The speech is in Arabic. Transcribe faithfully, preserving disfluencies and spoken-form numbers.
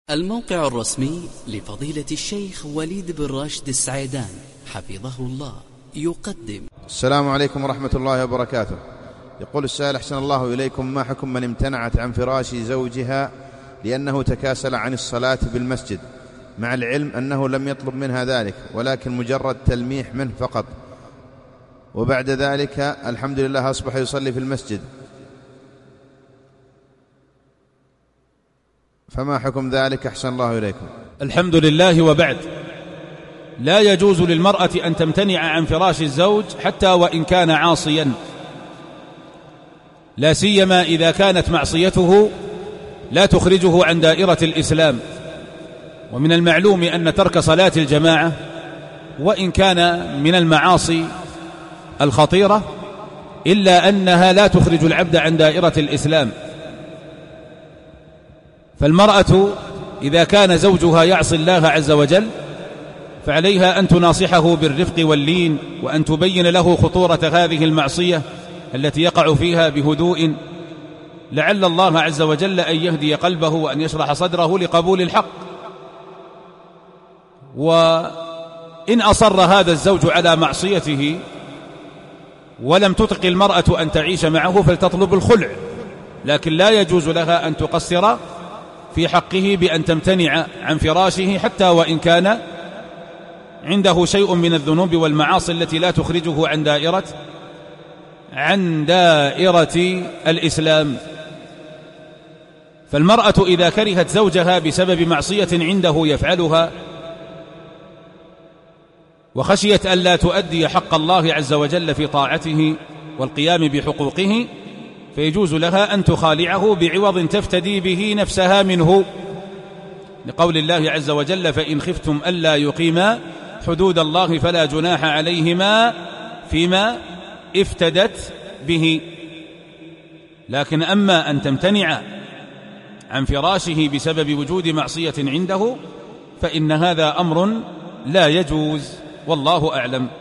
الموقع الرسمي لفضيلة الشيخ وليد بن راشد السعيدان حفظه الله يقدم. السلام عليكم ورحمة الله وبركاته. يقول السائل: أحسن الله إليكم، ما حكم من امتنعت عن فراش زوجها لأنه تكاسل عن الصلاة بالمسجد، مع العلم أنه لم يطلب منها ذلك ولكن مجرد تلميح منه فقط، وبعد ذلك الحمد لله أصبح يصلي في المسجد، فما حكم ذلك؟ أحسن الله إليكم. الحمد لله. وبعد، لا يجوز للمرأة أن تمتنع عن فراش الزوج حتى وإن كان عاصيا، لا سيما إذا كانت معصيته لا تخرجه عن دائرة الإسلام. ومن المعلوم أن ترك صلاة الجماعة وإن كان من المعاصي الخطيرة إلا أنها لا تخرج العبد عن دائرة الإسلام. فالمرأة إذا كان زوجها يعصي الله عز وجل فعليها أن تناصحه بالرفق واللين، وأن تبين له خطورة هذه المعصية التي يقع فيها بهدوء، لعل الله عز وجل أن يهدي قلبه وأن يشرح صدره لقبول الحق. وإن أصر هذا الزوج على معصيته ولم تطق المرأة أن تعيش معه فلتطلب الخلع، لكن لا يجوز لها أن تقصر في حقه بأن تمتنع عن فراشه حتى وإن كان عنده شيء من الذنوب والمعاصي التي لا تخرجه عن دائرة عن دائرة الإسلام. فالمرأة إذا كرهت زوجها بسبب معصية عنده يفعلها وخشيت أن لا تؤدي حق الله عز وجل في طاعته والقيام بحقوقه، فيجوز لها أن تخالعه بعوض تفتدي به نفسها منه، لقول الله عز وجل: فإن خفتم ألا يقيما حدود الله فلا جناح عليهما فيما افتدت به. لكن أما أن تمتنع عن فراشه بسبب وجود معصية عنده فإن هذا أمر لا يجوز، والله أعلم.